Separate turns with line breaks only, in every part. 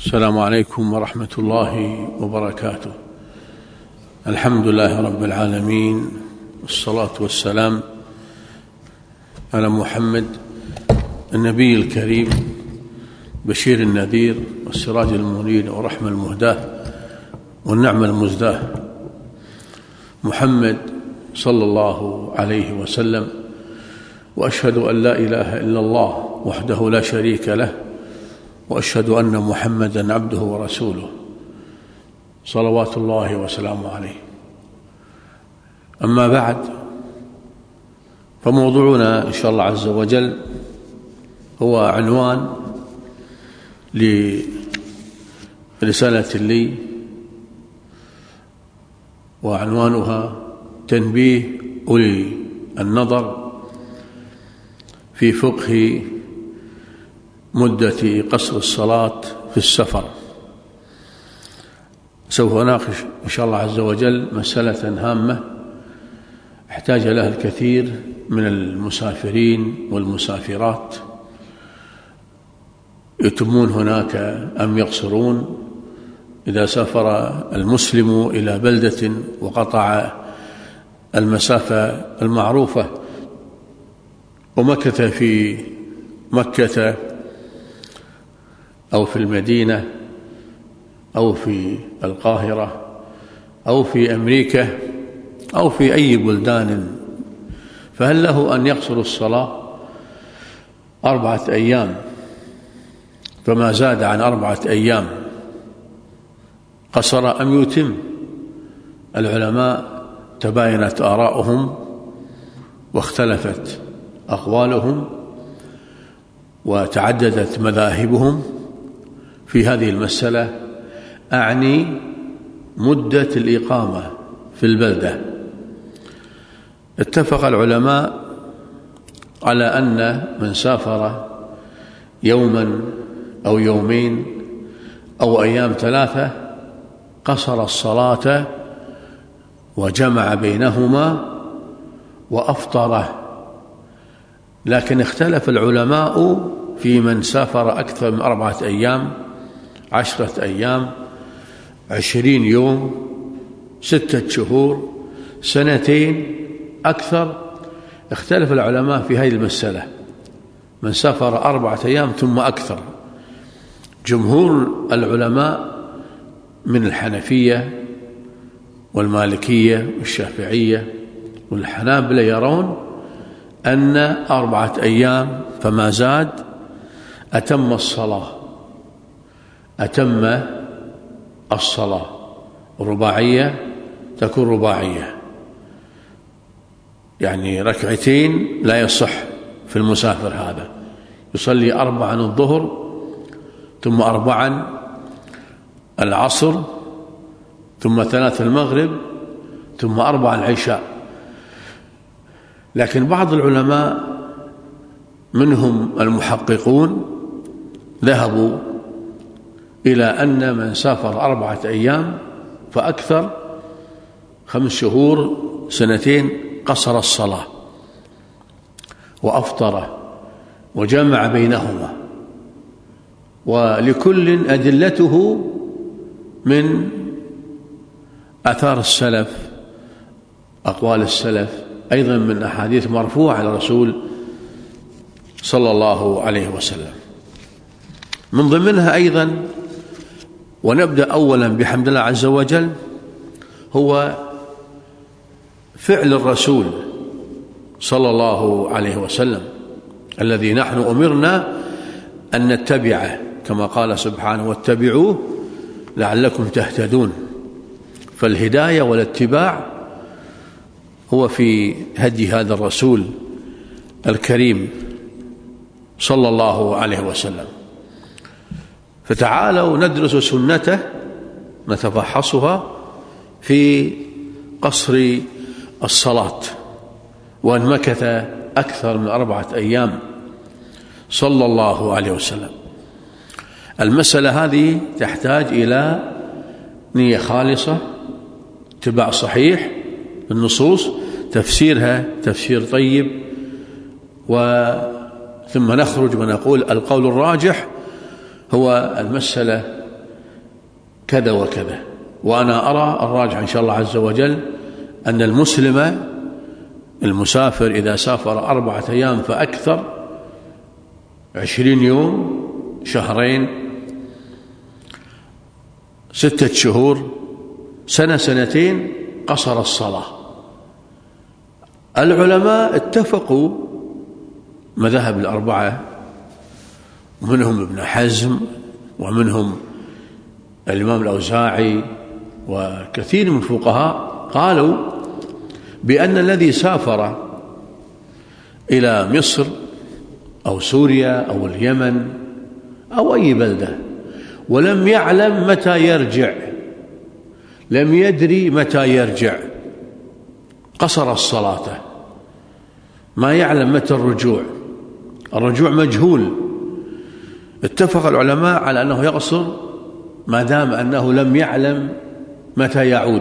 السلام عليكم ورحمة الله وبركاته. الحمد لله رب العالمين، والصلاة والسلام على محمد النبي الكريم، بشير النذير والسراج المنير ورحمة المهداة والنعمة المزداة، محمد صلى الله عليه وسلم. وأشهد أن لا إله إلا الله وحده لا شريك له، وأشهد أن محمدا عبده ورسوله صلوات الله وسلامه عليه. أما بعد، فموضوعنا إن شاء الله عز وجل هو عنوان لرسالة لي، وعنوانها تنبيه أولي النظر في فقه مدة قصر الصلاة في السفر. سوف أناقش إن شاء الله عز وجل مسألة هامة احتاج لها الكثير من المسافرين والمسافرات، يتمون هناك أم يقصرون. إذا سافر المسلم إلى بلدة وقطع المسافة المعروفة ومكث في مكة أو في المدينة أو في القاهرة أو في أمريكا أو في أي بلدان، فهل له أن يقصر الصلاة 4 أيام فما زاد عن 4 أيام قصر أم يتم؟ العلماء تباينت آراؤهم واختلفت أقوالهم وتعددت مذاهبهم في هذه المسألة، أعني مدة الإقامة في البلدة. اتفق العلماء على أن من سافر يوما أو يومين أو أيام 3 قصر الصلاة وجمع بينهما وأفطره. لكن اختلف العلماء في من سافر أكثر من 4 أيام، 10 أيام، 20 يوم، 6 شهور، 2 سنين، أكثر. اختلف العلماء في هذه المسألة، من سافر 4 أيام ثم أكثر. جمهور العلماء من الحنفية والمالكية والشافعية والحنابلة يرون أن 4 أيام فما زاد أتم الصلاة، أتم الصلاة. الرباعية تكون رباعية، يعني 2 ركعتين لا يصح في المسافر هذا، يصلي 4 الظهر ثم 4 العصر ثم 3 المغرب ثم 4 العشاء. لكن بعض العلماء منهم المحققون ذهبوا إلى أن من سافر 4 أيام فأكثر، 5 شهور، 2 سنين، قصر الصلاة وأفطر وجمع بينهما. ولكل أدلته من آثار السلف، أقوال السلف، أيضا من أحاديث مرفوعة على الرسول صلى الله عليه وسلم. من ضمنها أيضا، ونبدأ أولا بحمد الله عز وجل، هو فعل الرسول صلى الله عليه وسلم الذي نحن أمرنا أن نتبعه، كما قال سبحانه: واتبعوه لعلكم تهتدون. فالهداية والاتباع هو في هدي هذا الرسول الكريم صلى الله عليه وسلم. فتعالوا ندرس سنته، نتفحصها في قصر الصلاة، وأن مكث أكثر من 4 أيام صلى الله عليه وسلم. المسألة هذه تحتاج إلى نية خالصة، اتباع صحيح النصوص، تفسيرها تفسير طيب، ثم نخرج ونقول القول الراجح هو المسألة كذا وكذا. وأنا أرى الراجح إن شاء الله عز وجل أن المسلم المسافر إذا سافر 4 أيام فأكثر، 20 يوم، شهرين، 6 شهور، سنة، سنتين، قصر الصلاة. العلماء اتفقوا، مذاهب الأربعة، ومنهم ابن حزم، ومنهم الإمام الأوزاعي، وكثير من الفقهاء قالوا بأن الذي سافر إلى مصر أو سوريا أو اليمن أو أي بلدة ولم يعلم متى يرجع، لم يدري متى يرجع، قصر الصلاة، ما يعلم متى الرجوع مجهول. اتفق العلماء على أنه يقصر ما دام أنه لم يعلم متى يعود،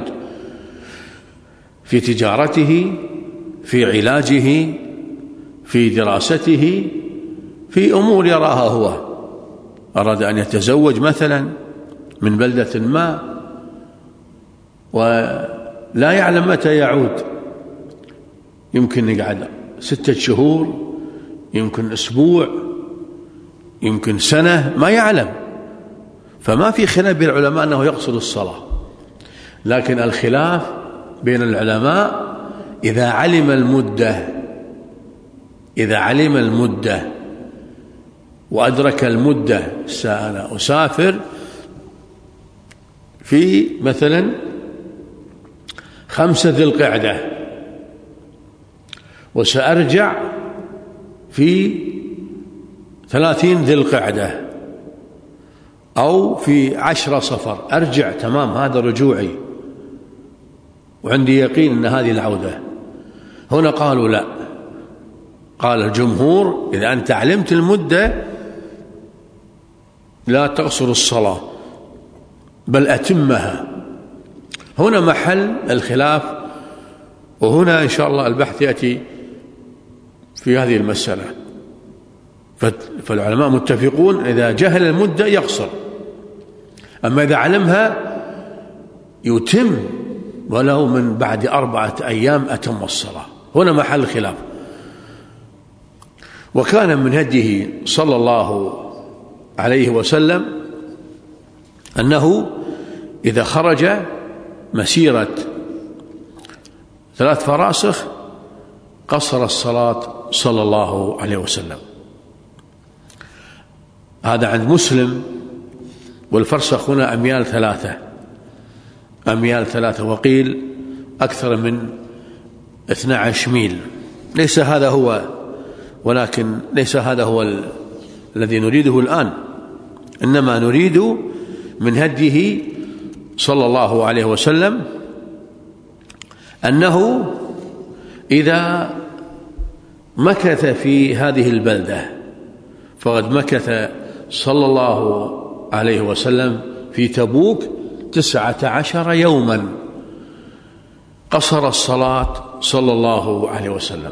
في تجارته، في علاجه، في دراسته، في أمور يراها هو. أراد أن يتزوج مثلا من بلدة ما ولا يعلم متى يعود، يمكن يقعد 6 شهور، يمكن أسبوع، يمكن سنة، ما يعلم. فما في خلاف بين العلماء أنه يقصر الصلاة، لكن الخلاف بين العلماء إذا علم المدة وأدرك المدة. أنا أسافر في مثلا 5 ذي القعدة وسأرجع في 30 ذي القعدة أو في 10 صفر، أرجع تمام، هذا رجوعي وعندي يقين أن هذه العودة. هنا قالوا لا، قال الجمهور إذا أنت علمت المدة لا تقصر الصلاة بل أتمها. هنا محل الخلاف، وهنا إن شاء الله البحث يأتي في هذه المسألة. فالعلماء متفقون إذا جهل المدة يقصر، أما إذا علمها يتم ولو من بعد 4 أيام أتم الصلاة. هنا محل الخلاف. وكان من هديه صلى الله عليه وسلم أنه إذا خرج مسيرة 3 فراسخ قصر الصلاة صلى الله عليه وسلم. هذا عند مسلم. والفرسخ هنا أميال 3، وقيل أكثر من 12 ميل. ليس هذا هو، ولكن ليس هذا هو الذي نريده الآن، إنما نريد من هديه صلى الله عليه وسلم أنه إذا مكث في هذه البلدة، فقد مكث صلى الله عليه وسلم في تبوك 19 يوما، قصر الصلاة صلى الله عليه وسلم.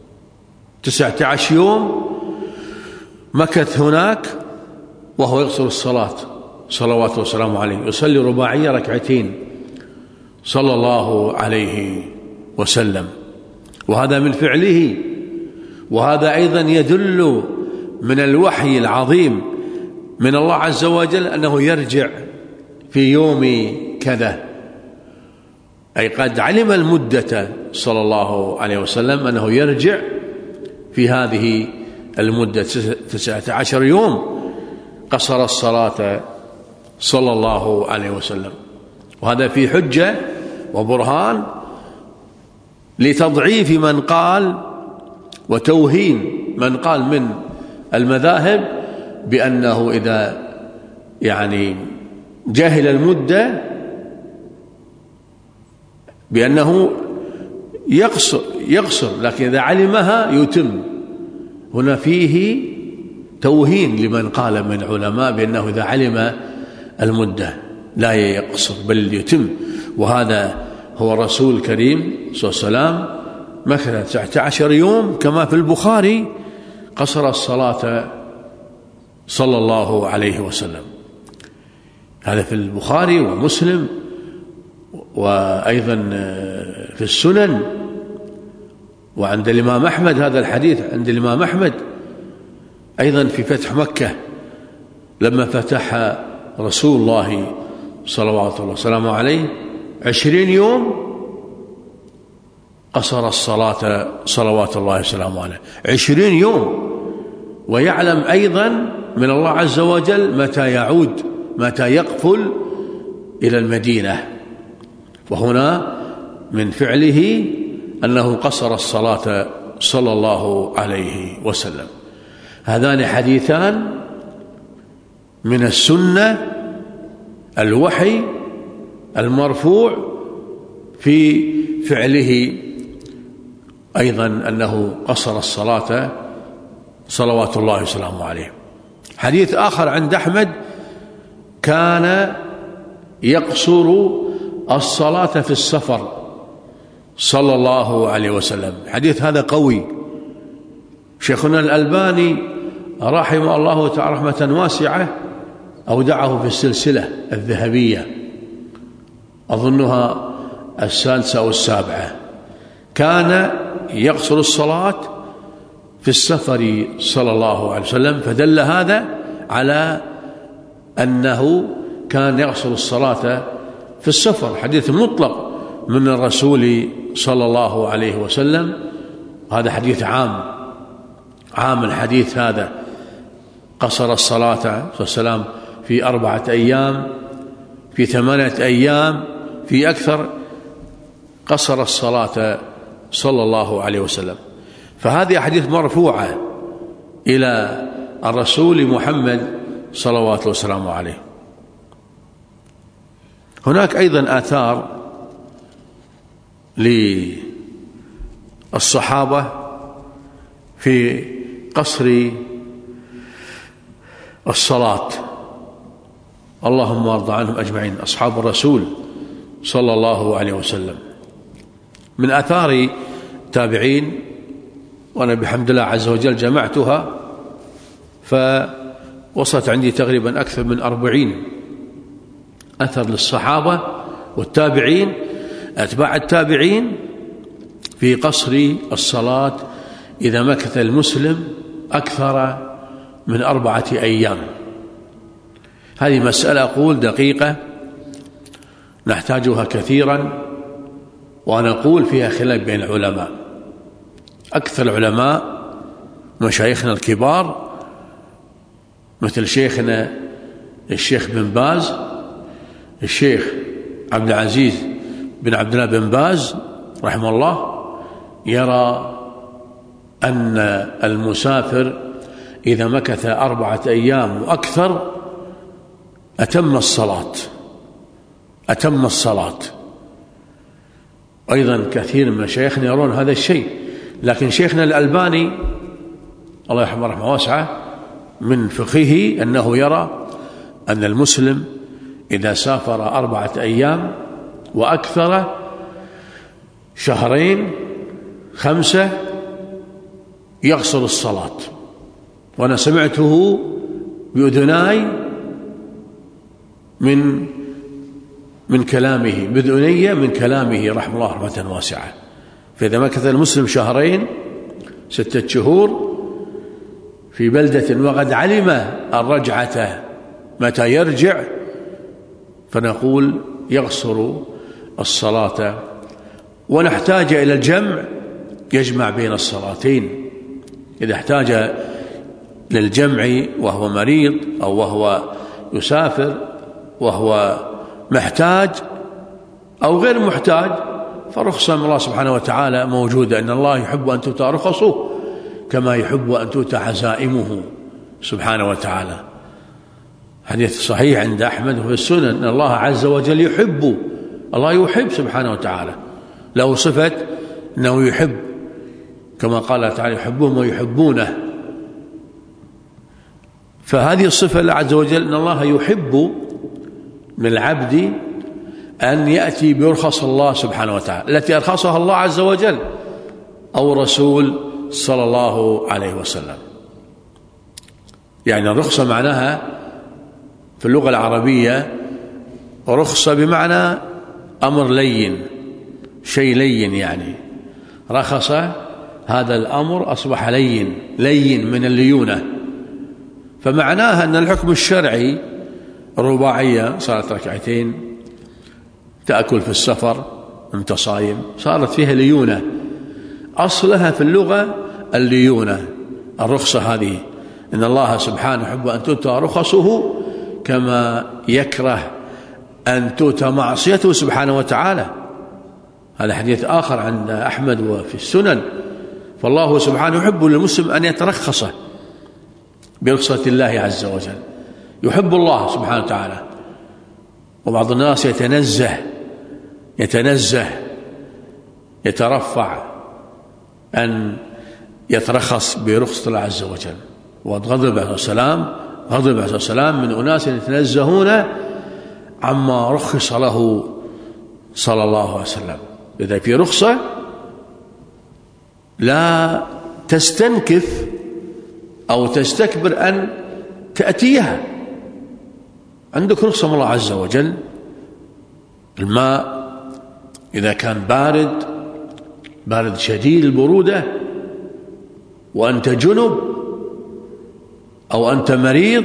19 يوم مكث هناك وهو يقصر الصلاة صلوات وسلام عليه، يصلي رباعية 2 صلى الله عليه وسلم. وهذا من فعله، وهذا أيضا يدل من الوحي العظيم من الله عز وجل أنه يرجع في يوم كذا، أي قد علم المدة صلى الله عليه وسلم أنه يرجع في هذه المدة 19 يوم، قصر الصلاة صلى الله عليه وسلم. وهذا في حجة وبرهان لتضعيف من قال وتوهين من قال من المذاهب بأنه إذا جاهل المدة بأنه يقصر، لكن إذا علمها يتم. هنا فيه توهين لمن قال من علماء بأنه إذا علم المدة لا يقصر بل يتم. وهذا هو الرسول الكريم صلى الله عليه وسلم مكث 19 يوم كما في البخاري، قصر الصلاة صلى الله عليه وسلم. هذا في البخاري ومسلم، وأيضا في السنن، وعند الإمام أحمد هذا الحديث عند الإمام أحمد أيضا في فتح مكة لما فتح رسول الله صلوات الله وسلامه عليه 20 يوم قصر الصلاة صلوات الله وسلامه عليه 20 يوم، ويعلم أيضا من الله عز وجل متى يعود، متى يقفل إلى المدينة. وهنا من فعله أنه قصر الصلاة صلى الله عليه وسلم. هذان حديثان من السنة، الوحي المرفوع في فعله أيضا أنه قصر الصلاة صلوات الله وسلامه عليه. حديث آخر عند أحمد كان يقصر الصلاة في السفر صلى الله عليه وسلم. حديث هذا قوي. شيخنا الألباني رحمه الله تعالى رحمة واسعة أودعه في السلسلة الذهبية، أظنها 6 أو 7. كان يقصر الصلاة في السفر صلى الله عليه وسلم، فدل هذا على أنه كان يقصر الصلاة في السفر. حديث مطلق من الرسول صلى الله عليه وسلم، هذا حديث عام الحديث هذا. قصر الصلاة والسلام في 4 أيام، في 8 أيام، في أكثر، قصر الصلاة صلى الله عليه وسلم. فهذه أحاديث مرفوعة إلى الرسول محمد صلوات الله وسلامه عليه. هناك أيضا آثار للصحابة في قصر الصلاة، اللهم ارض عنهم أجمعين، أصحاب الرسول صلى الله عليه وسلم. من آثار تابعين، وأنا بحمد الله عز وجل جمعتها فوصلت عندي تقريبا أكثر من 40 أثر للصحابة والتابعين أتباع التابعين في قصر الصلاة إذا مكث المسلم أكثر من 4 أيام. هذه مسألة أقول دقيقة نحتاجها كثيرا، ونقول فيها خلاف بين العلماء. أكثر العلماء مشايخنا الكبار مثل شيخنا الشيخ بن باز، الشيخ عبد العزيز بن عبد الله بن باز رحمه الله، يرى أن المسافر إذا مكث 4 أيام وأكثر أتم الصلاة. أيضا كثير من مشايخنا يرون هذا الشيء، لكن شيخنا الألباني الله يرحمه رحمة واسعة من فقهه أنه يرى أن المسلم إذا سافر 4 أيام وأكثر، 2 5 يقصر الصلاة. وأنا سمعته بأذناي من كلامه، بأذني من كلامه رحمه الله رحمة واسعة. فإذا مكث المسلم 2 6 شهور في بلدة وقد علم الرجعة متى يرجع، فنقول يقصر الصلاة. ونحتاج إلى الجمع، يجمع بين الصلاتين. إذا احتاج للجمع وهو مريض أو وهو يسافر وهو محتاج أو غير محتاج، فرخصة من الله سبحانه وتعالى موجودة. إن الله يحب أن تؤتى رخصه كما يحب أن تؤتى عزائمه سبحانه وتعالى. حديث صحيح عند أحمد وفي السنن أن الله عز وجل يحب، الله يحب سبحانه وتعالى، له صفة أنه يحب، كما قال تعالى يحبهم ويحبونه. فهذه الصفة الله عز وجل أن الله يحب من العبد أن يأتي برخص الله سبحانه وتعالى التي أرخصها الله عز وجل أو الرسول صلى الله عليه وسلم. يعني الرخصة معناها في اللغة العربية رخصة بمعنى أمر لين، شيء لين، يعني رخص هذا الأمر أصبح لين من الليونة. فمعناها أن الحكم الشرعي الرباعية صارت ركعتين، تأكل في السفر أنت صايم، صارت فيها ليونة، أصلها في اللغة الليونة. الرخصة هذه إن الله سبحانه يحب أن تؤتى رخصه كما يكره أن تؤتى معصيته سبحانه وتعالى. هذا حديث آخر عند أحمد وفي السنن. فالله سبحانه يحب للمسلم أن يترخص برخصة الله عز وجل، يحب الله سبحانه وتعالى. وبعض الناس يتنزه يترفع أن يترخص برخصة الله عز وجل. وغضب عليه السلام من أناس يتنزهون عما رخص له صلى الله عليه وسلم. إذا في رخصة لا تستنكف أو تستكبر أن تأتيها. عندك رخصة من الله عز وجل. الماء إذا كان بارد شديد البرودة وأنت جنب أو أنت مريض،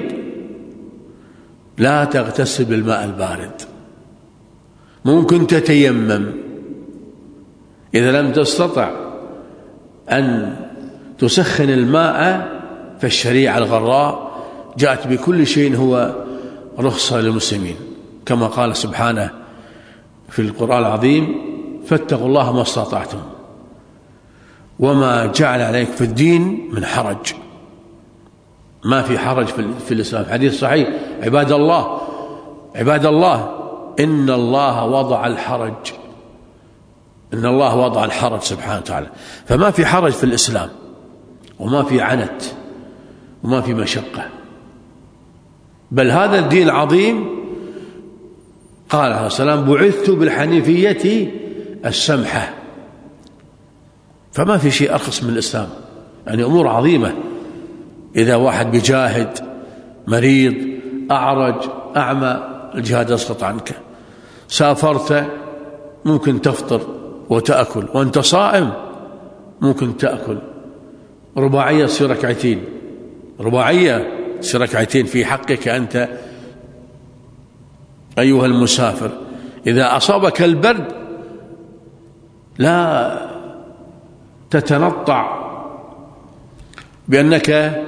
لا تغتسل بالماء البارد، ممكن تتيمم. إذا لم تستطع أن تسخن الماء فالشريعة الغراء جاءت بكل شيء هو رخصة للمسلمين، كما قال سبحانه في القرآن العظيم: فاتقوا الله ما استطعتم وما جعل عليك في الدين من حرج. ما في حرج في الإسلام. حديث صحيح: عباد الله إن الله وضع الحرج، إن الله وضع الحرج سبحانه وتعالى. فما في حرج في الإسلام، وما في عنت، وما في مشقة، بل هذا الدين العظيم. قال عليه السلام: بعثت بالحنيفية السمحة. فما في شيء أرخص من الإسلام، يعني أمور عظيمة. إذا واحد بجاهد، مريض، أعرج، أعمى، الجهاد يسقط عنك. سافرت ممكن تفطر وتأكل، وأنت صائم ممكن تأكل. رباعية تصير ركعتين في حقك أنت أيها المسافر. إذا أصابك البرد لا تتنطع بأنك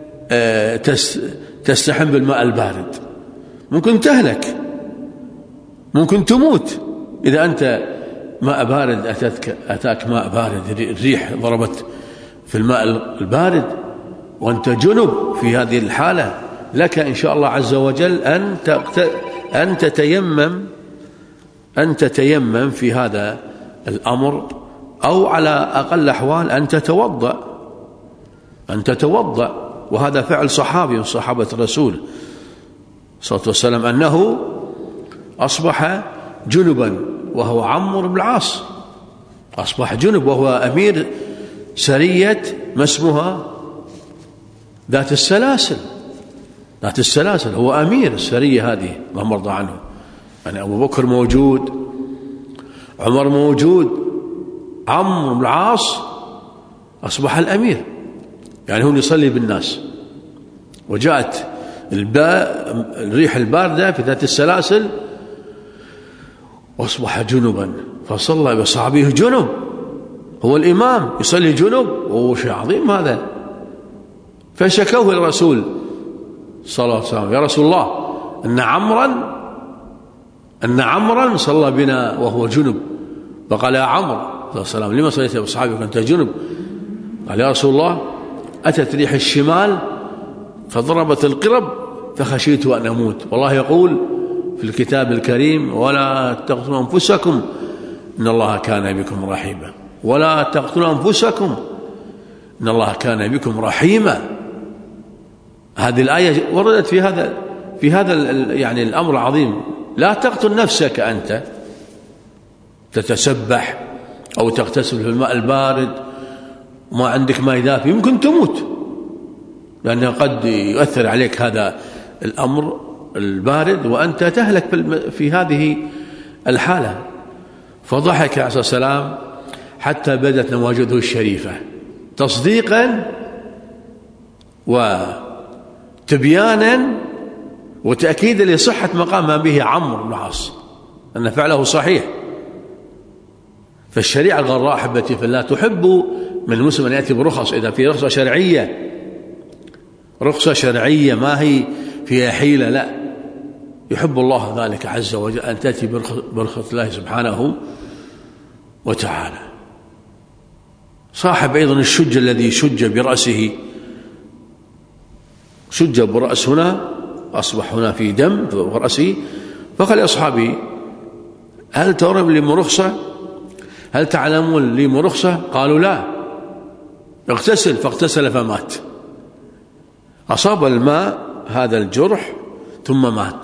تستحم بالماء البارد، ممكن تهلك، ممكن تموت. إذا أنت ماء بارد أتاك ماء بارد، الريح ضربت في الماء البارد وأنت جنب، في هذه الحالة لك إن شاء الله عز وجل أن تتيمم في هذا الأمر، أو على أقل الأحوال أن تتوضأ. وهذا فعل صحابي من صحابة الرسول صلى الله عليه وسلم، أنه أصبح جنبا وهو عمرو بن العاص، أصبح جنب وهو أمير سرية ما اسمها ذات السلاسل، هو أمير السرية هذه اللهم ارضى عنه. يعني أبو بكر موجود، عمر موجود، عمرو بن العاص أصبح الأمير، يعني هو يصلي بالناس. وجاءت الريح الباردة في ذات السلاسل وأصبح جنبا، فصلى بصحابه جنب، هو الإمام يصلي جنب، وهو شيء عظيم هذا. فشكوه للرسول صلى الله عليه وسلم: يا رسول الله، أن عمرا صلى بنا وهو جنب. فقال: يا عمرو صلى الله عليه وسلم، لما صليت بأصحابك وأنت جنب؟ قال: يا رسول الله، أتت ريح الشمال فضربت القرب فخشيت أن أموت. والله يقول في الكتاب الكريم: ولا تقتلوا أنفسكم إن الله كان بكم رحيما. ولا تقتلوا أنفسكم إن الله كان بكم رحيما. هذه الآية وردت في هذا يعني الأمر العظيم. لا تقتل نفسك أنت تتسبح أو تغتسل في الماء البارد وما عندك ماء دافئ، يمكن تموت، لأنه قد يؤثر عليك هذا الأمر البارد وأنت تهلك في هذه الحالة. فضحك عليه الصلاة والسلام حتى بدت نواجذه الشريفة تصديقا وتبيانا وتأكيدا لصحة مقام ما به عمرو بن العاص أن فعله صحيح. فالشريعة الغراء أحبتي في الله تحب من المسلم أن يأتي برخص إذا في رخصة شرعية، رخصة شرعية ما هي فيها حيلة، لا، يحب الله ذلك عز وجل أن تأتي برخصة الله سبحانه وتعالى. صاحب أيضا الشج الذي شج برأسه، شج برأس هنا أصبح هنا في دم في رأسه، فقال لأصحابه هل ترون لي مرخصة؟ هل تعلمون لي مرخصة؟ قالوا لا. اغتسل، فاغتسل فمات. أصاب الماء هذا الجرح ثم مات.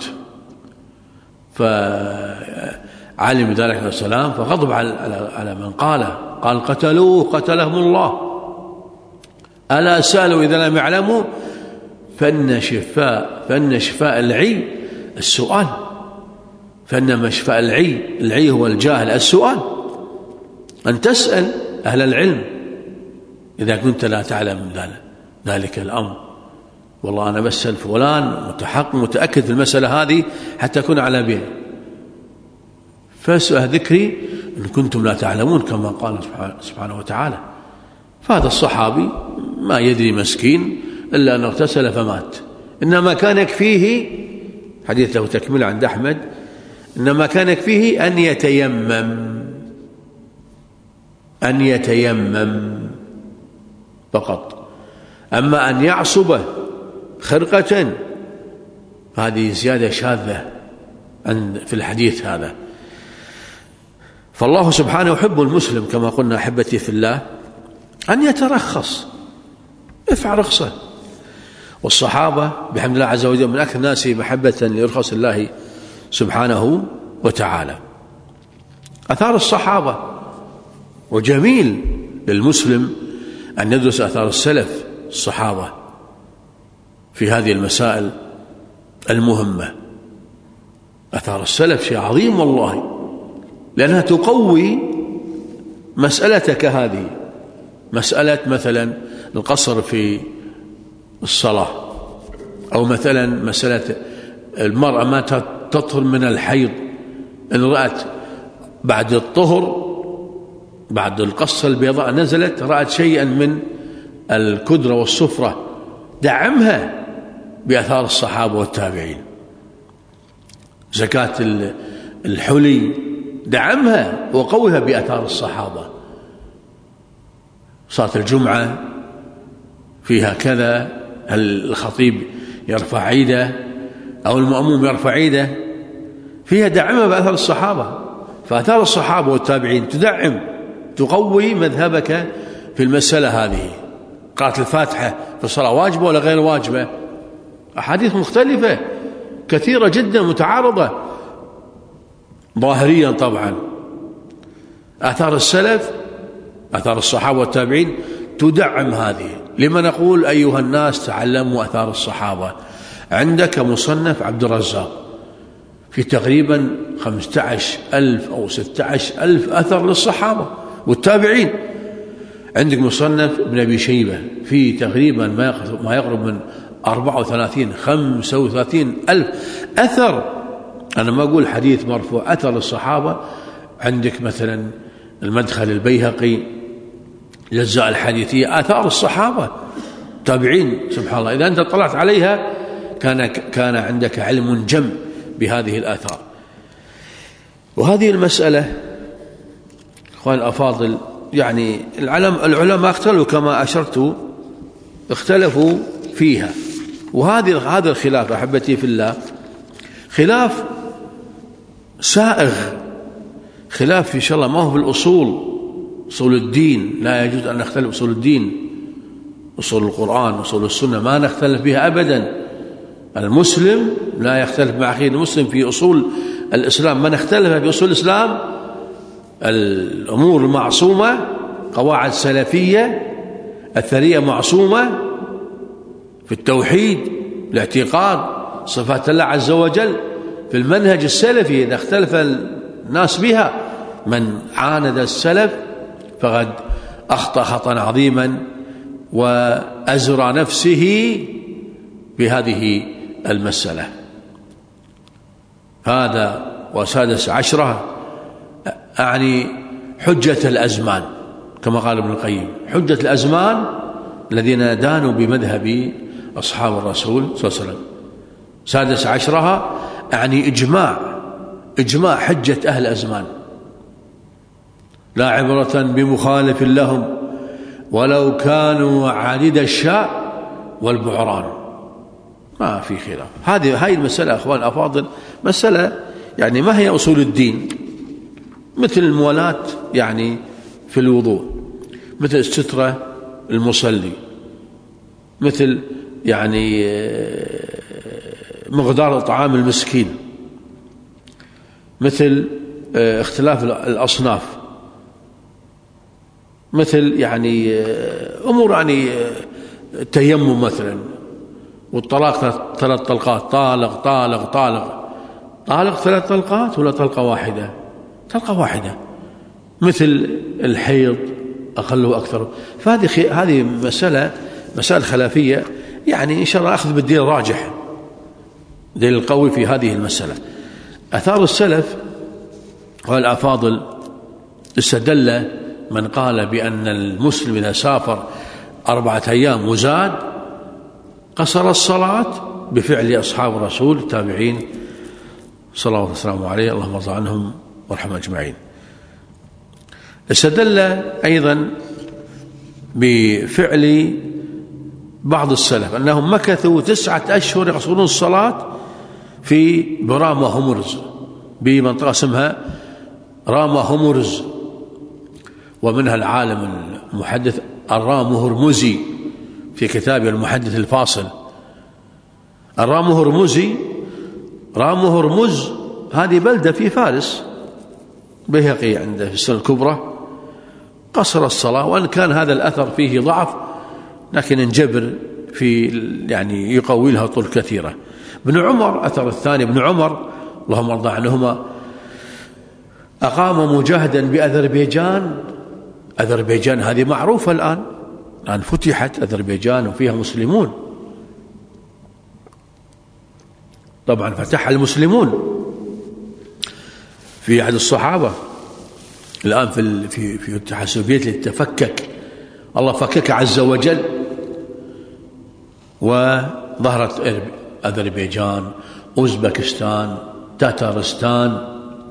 فعلم ذلك عليه السلام فغضب على من قال قتلوه قتلهم الله، ألا سألوا إذا لم يعلموا؟ فإن شفاء العي السؤال، فإنما شفاء العي هو الجاهل السؤال، أن تسأل أهل العلم إذا كنت لا تعلم ذلك الأمر. والله أنا بسأل فلان متحقق متأكد في المسألة هذه حتى أكون على بين، فاسأل ذكري إن كنتم لا تعلمون كما قال سبحانه وتعالى. فهذا الصحابي ما يدري مسكين إلا أنه اغتسل فمات. إنما كان يكفيه، حديث له تكملة عند أحمد، إنما كان يكفيه أن يتيمم فقط. أما أن يعصب خرقة هذه زيادة شاذة في الحديث هذا. فالله سبحانه يحب المسلم كما قلنا أحبتي في الله أن يترخص، افعل رخصة. والصحابة بحمد الله عز وجل من أكثر الناس محبة لرخص الله سبحانه وتعالى. أثار الصحابة، وجميل للمسلم أن يدرس أثار السلف الصحابة في هذه المسائل المهمة. أثار السلف شيء عظيم والله، لأنها تقوي مسألتك هذه، مسألة مثلا القصر في الصلاة، أو مثلا مسألة المرأة ما تطهر من الحيض إن رأت بعد الطهر بعد القصة البيضاء نزلت رأت شيئا من الكدرة والصفرة، دعمها بأثار الصحابة والتابعين. زكاة الحلي دعمها وقوها بأثار الصحابة. صلاة الجمعة فيها كذا، هل الخطيب يرفع عيده أو المأموم يرفع عيده، فيها دعمها بأثار الصحابة. فأثار الصحابة والتابعين تدعم تقوي مذهبك في المسألة هذه. قراءة الفاتحة في الصلاة واجبة ولا غير واجبة؟ أحاديث مختلفة كثيرة جدا متعارضة ظاهريا طبعا. آثار السلف آثار الصحابة والتابعين تدعم هذه. لما نقول أيها الناس تعلموا آثار الصحابة؟ عندك مصنف عبد الرزاق في تقريبا 15,000 أو 16,000 أثر للصحابة والتابعين. عندك مصنف ابن أبي شيبة في تقريبا ما يقرب من 35,000 أثر. أنا ما أقول حديث مرفوع، أثر للصحابة. عندك مثلا المدخل البيهقي الأجزاء الحديثية آثار الصحابة تابعين. سبحان الله، إذا أنت طلعت عليها كان عندك علم جم بهذه الآثار. وهذه المسألة أخوان الأفاضل يعني العلماء اختلفوا كما أشرت، اختلفوا فيها. هذا الخلاف أحبتي في الله خلاف سائغ، خلاف إن شاء الله ما هو في الأصول، أصول الدين لا يجوز أن نختلف. أصول الدين أصول القرآن أصول السنة ما نختلف بها أبدا. المسلم لا يختلف مع أخيه المسلم في أصول الإسلام، ما نختلف في أصول الإسلام الأمور المعصومة، قواعد سلفية الثرية معصومة في التوحيد الاعتقاد صفات الله عز وجل في المنهج السلفي إذا اختلف الناس بها، من عاند السلف فقد أخطأ خطأ عظيما وأزرى نفسه بهذه المسألة. هذا وسادس عشرة أعني حجة الأزمان، كما قال ابن القيم: حجة الأزمان الذين دانوا بمذهب أصحاب الرسول صلى الله عليه وسلم. سادس عشرها أعني إجماع حجة أهل الأزمان، لا عبرة بمخالف لهم ولو كانوا عديد الشاء والبعران، ما في خلاف. هذه المسألة أخوان الأفاضل مسألة يعني ما هي أصول الدين، مثل الموالاة يعني في الوضوء، مثل السترة المصلي، مثل يعني مقدار طعام المسكين، مثل اختلاف الأصناف، مثل يعني أمور يعني التيمم مثلا، والطلاق 3 طلقات، طالق طالق طالق، طالق 3 طلقات ولا طلقة واحدة؟ طلقة واحدة. مثل الحيض أقل وأكثر. فهذه مسألة خلافية، يعني إن شاء الله أخذ بالدين الراجح، دليل القوي في هذه المسألة. أثار السلف والأفاضل استدل من قال بأن المسلم إذا سافر 4 أيام وزاد قصر الصلاة بفعل أصحاب الرسول التابعين صلى الله وسلم عليه، اللهم ارض عنهم وارحمهم أجمعين. استدل أيضا بفعل بعض السلف أنهم مكثوا 9 أشهر يقصرون الصلاة في برامة همرز، بمنطقة اسمها رامة همرز، ومنها العالم المحدث الرام هرمزي في كتابه المحدث الفاصل. الرام هرمزي، رام هرمز هذه بلدة في فارس، بيهقي عنده في السنة الكبرى، قصر الصلاة، وأن كان هذا الأثر فيه ضعف لكن انجبر في يعني يقوي لها طول كثيرة. ابن عمر أثر الثاني، ابن عمر اللهم ارضى عنهما أقام مجاهدا بأذربيجان. أذربيجان هذه معروفة الآن فتحت أذربيجان وفيها مسلمون، طبعا فتحها المسلمون في عهد الصحابة. الآن في الاتحاد السوفيتي تفكك، الله فكك عز وجل، وظهرت أذربيجان، أوزبكستان، تاتارستان،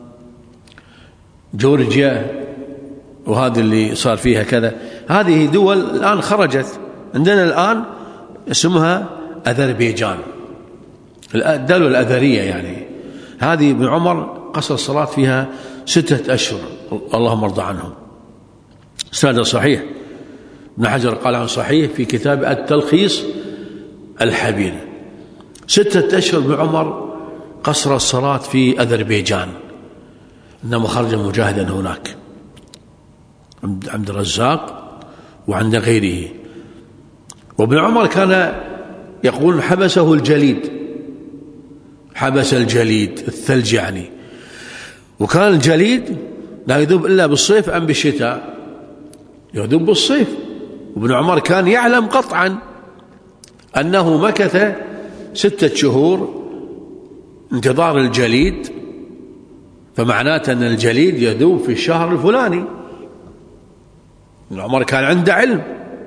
جورجيا، وهذه اللي صار فيها كذا. هذه دول الآن خرجت عندنا، الآن اسمها أذربيجان، الدولة الأذرية يعني. هذه ابن عمر قصر الصلاة فيها 6 أشهر، اللهم ارضى عنهم. هذا صحيح، ابن حجر قال عن صحيح في كتاب التلخيص الحبير. 6 أشهر ابن عمر قصر الصلاة في أذربيجان، إنما خرج مجاهدا هناك عند الرزاق وعند غيره. وابن عمر كان يقول حبسه الجليد، حبس الجليد الثلج يعني، وكان الجليد لا يذوب إلا بالصيف أم بالشتاء، يذوب بالصيف. وابن عمر كان يعلم قطعا أنه مكث 6 شهور انتظار الجليد، فمعناته أن الجليد يذوب في الشهر الفلاني. ابن عمر كان عنده علم،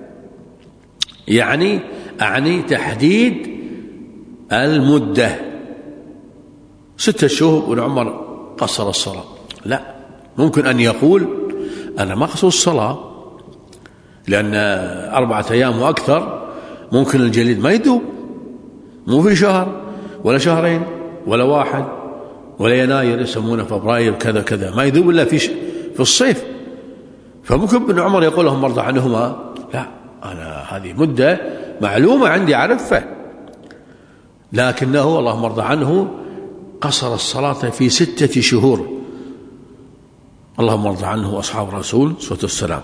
يعني أعني تحديد المدة. 6 شهور وابن عمر قصر الصلاة. لا، ممكن أن يقول أنا ما أقصر الصلاة لأن 4 أيام وأكثر ممكن الجليد ما يذوب، مو في شهر ولا شهرين ولا 1 ولا يناير، يسمونه فبراير كذا كذا، ما يذوب إلا في الصيف. فممكن ابن عمر يقول لهم مرضى عنهما لا، أنا هذه مدة معلومة عندي أعرفها، لكنه اللهم ارضى عنه قصر الصلاة في 6 شهور، اللهم ارضى عنه وأصحاب الرسول صلى الله عليه وسلم.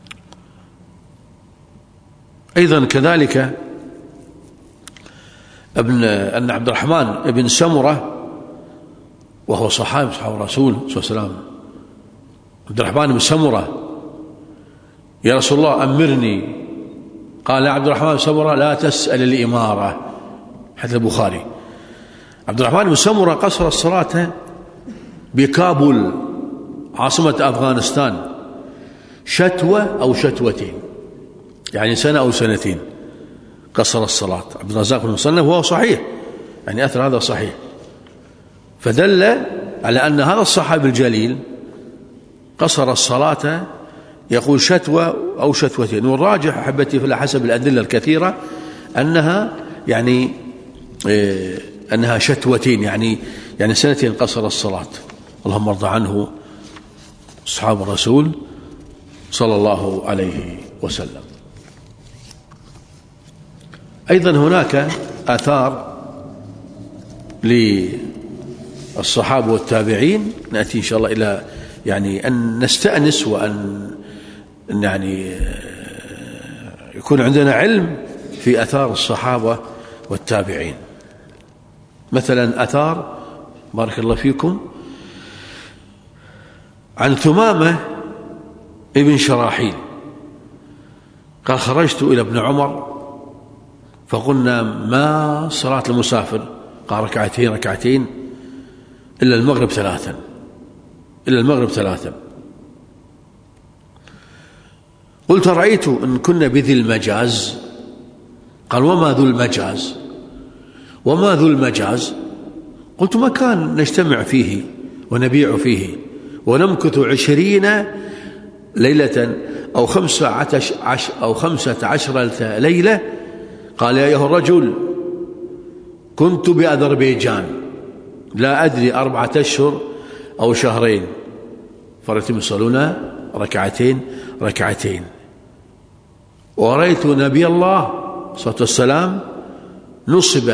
أيضا كذلك أن عبد الرحمن بن سمرة وهو صحابي الرسول صلى الله عليه وسلم، عبد الرحمن بن سمرة: يا رسول الله أمرني. قال يا عبد الرحمن بن سمرة: لا تسأل الإمارة. حديث البخاري. عبد الرحمن بن سمرة قصر الصلاة بكابول عاصمة أفغانستان شتوة أو شتوتين، يعني سنة أو سنتين قصر الصلاة. عبد الرزاق بن المصنف وهو صحيح، يعني أثر هذا صحيح، فدل على أن هذا الصحابي الجليل قصر الصلاة يقول شتوة أو شتوتين. والراجح أحبتي في حسب الأدلة الكثيرة أنها أنها شتوتين، يعني سنتين قصر الصلاة. اللهم ارضى عنه أصحاب الرسول صلى الله عليه وسلم. أيضا هناك آثار للصحابة والتابعين، نأتي إن شاء الله إلى أن نستأنس وأن يكون عندنا علم في آثار الصحابة والتابعين. مثلا آثار بارك الله فيكم عن ثمامة ابن شراحيل قال: خرجت إلى ابن عمر فقلنا: ما صلاة المسافر؟ قال: ركعتين إلا المغرب ثلاثا. قلت: رأيت إن كنا بذي المجاز. قال: وما ذو المجاز؟ قلت: مكان نجتمع فيه ونبيع فيه ونمكث 20 ليلة أو 15 ليلة. قال: يا أيها الرجل، كنت بأذربيجان لا أدري 4 أشهر أو شهرين، فرأيتهم يصلون ركعتين، ورأيت نبي الله صلى الله عليه وسلم نصب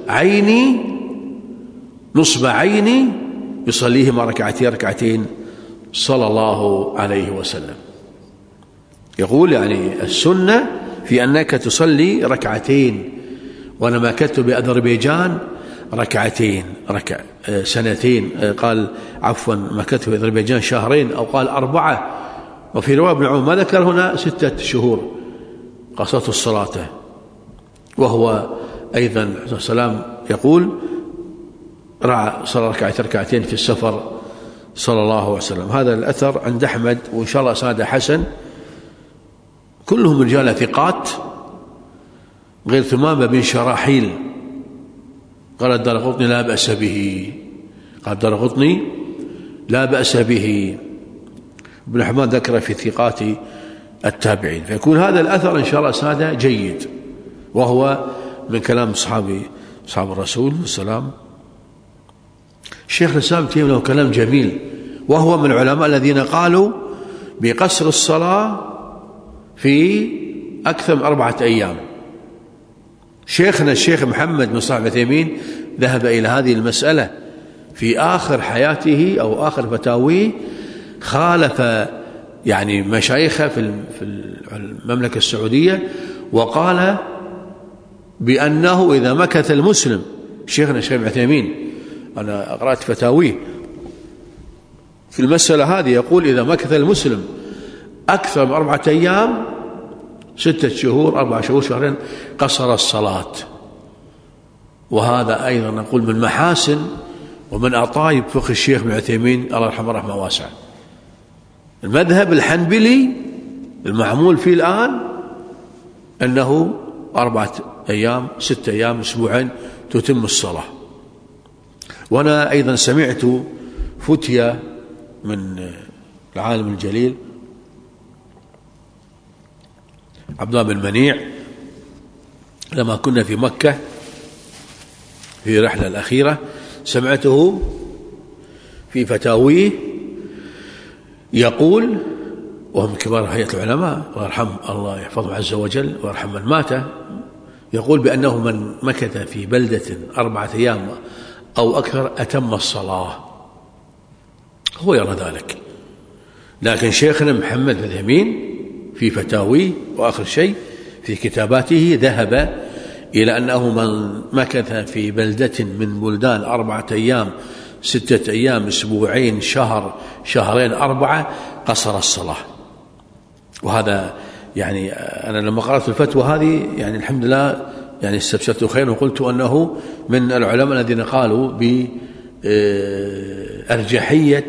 عيني يصليهما ركعتين صلى الله عليه وسلم. يقول السنة في أنك تصلي ركعتين، وأنا مكثت بأذربيجان سنتين، قال عفوا مكثت بأذربيجان شهرين، أو قال 4. وفي رواية ابن عمر ما ذكر هنا 6 شهور قصرت الصلاة. وهو أيضا السلام يقول: صلى ركعتين في السفر صلى الله عليه وسلم. هذا الأثر عند أحمد، وإن شاء الله أسناده حسن، كلهم رجال ثقات غير ثمامة بن شراحيل. قال الدارقطني: لا بأس به. لا بأس به. ابن حبان ذكر في ثقات التابعين. فيكون هذا الأثر إن شاء الله أسناده جيد، وهو من كلام أصحاب الرسول والسلام. الشيخ الإسلام تيمية له كلام جميل، وهو من العلماء الذين قالوا بقصر الصلاة في أكثر من 4 أيام. شيخنا الشيخ محمد بن صالح العثيمين ذهب إلى هذه المسألة في آخر حياته أو آخر فتاويه، خالف مشايخه في المملكة السعودية، وقال بأنه إذا مكث المسلم، شيخنا الشيخ العثيمين أنا قرأت فتاويه في المسألة هذه، يقول إذا مكث المسلم أكثر من 4 أيام، 6 شهور 4 شهور شهرين، قصر الصلاة. وهذا أيضا نقول من محاسن ومن أطايب فقه الشيخ ابن عثيمين الله يرحمه رحمة واسعة. المذهب الحنبلي المعمول فيه الآن أنه 4 أيام 6 أيام أسبوعين تتم الصلاة. وأنا أيضا سمعت فتية من العالم الجليل عبد الله بن منيع لما كنا في مكة في الرحلة الأخيرة، سمعته في فتاويه يقول، وهم كبار هيئة العلماء الله يحفظهم عز وجل ويرحم من مات، يقول بأنه من مكث في بلدة 4 أيام أو أكثر أتم الصلاة. هو يرى ذلك، لكن شيخنا محمد بن عثيمين في فتاويه وآخر شيء في كتاباته ذهب إلى أنه من مكث في بلدة من بلدان 4 أيام 6 أيام أسبوعين شهر شهرين 4 قصر الصلاة. وهذا يعني أنا لما قرأت الفتوى هذه يعني الحمد لله يعني استبشرت خيرا، وقلت أنه من العلماء الذين قالوا بأرجحية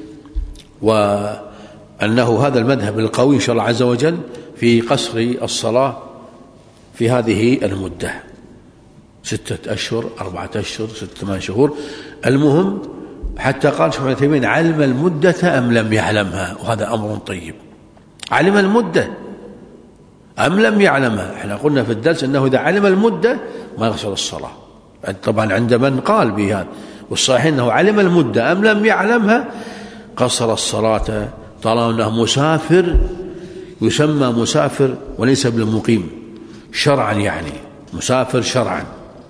وأنه هذا المذهب القوي إن شاء الله عز وجل في قصر الصلاة في هذه المدة 6 أشهر 4 أشهر 8 شهور. المهم حتى قال شيخ ابن تيمية علم المدة أم لم يعلمها، وهذا أمر طيب. علم المدة أم لم يعلمها؟ احنا قلنا في الدرس أنه إذا علم المدة ما يقصر الصلاة، طبعا عند من قال بهذا، والصحيح أنه علم المدة أم لم يعلمها قصر الصلاة طالما أنه مسافر، يسمى مسافر وليس بالمقيم شرعا، يعني مسافر شرعا.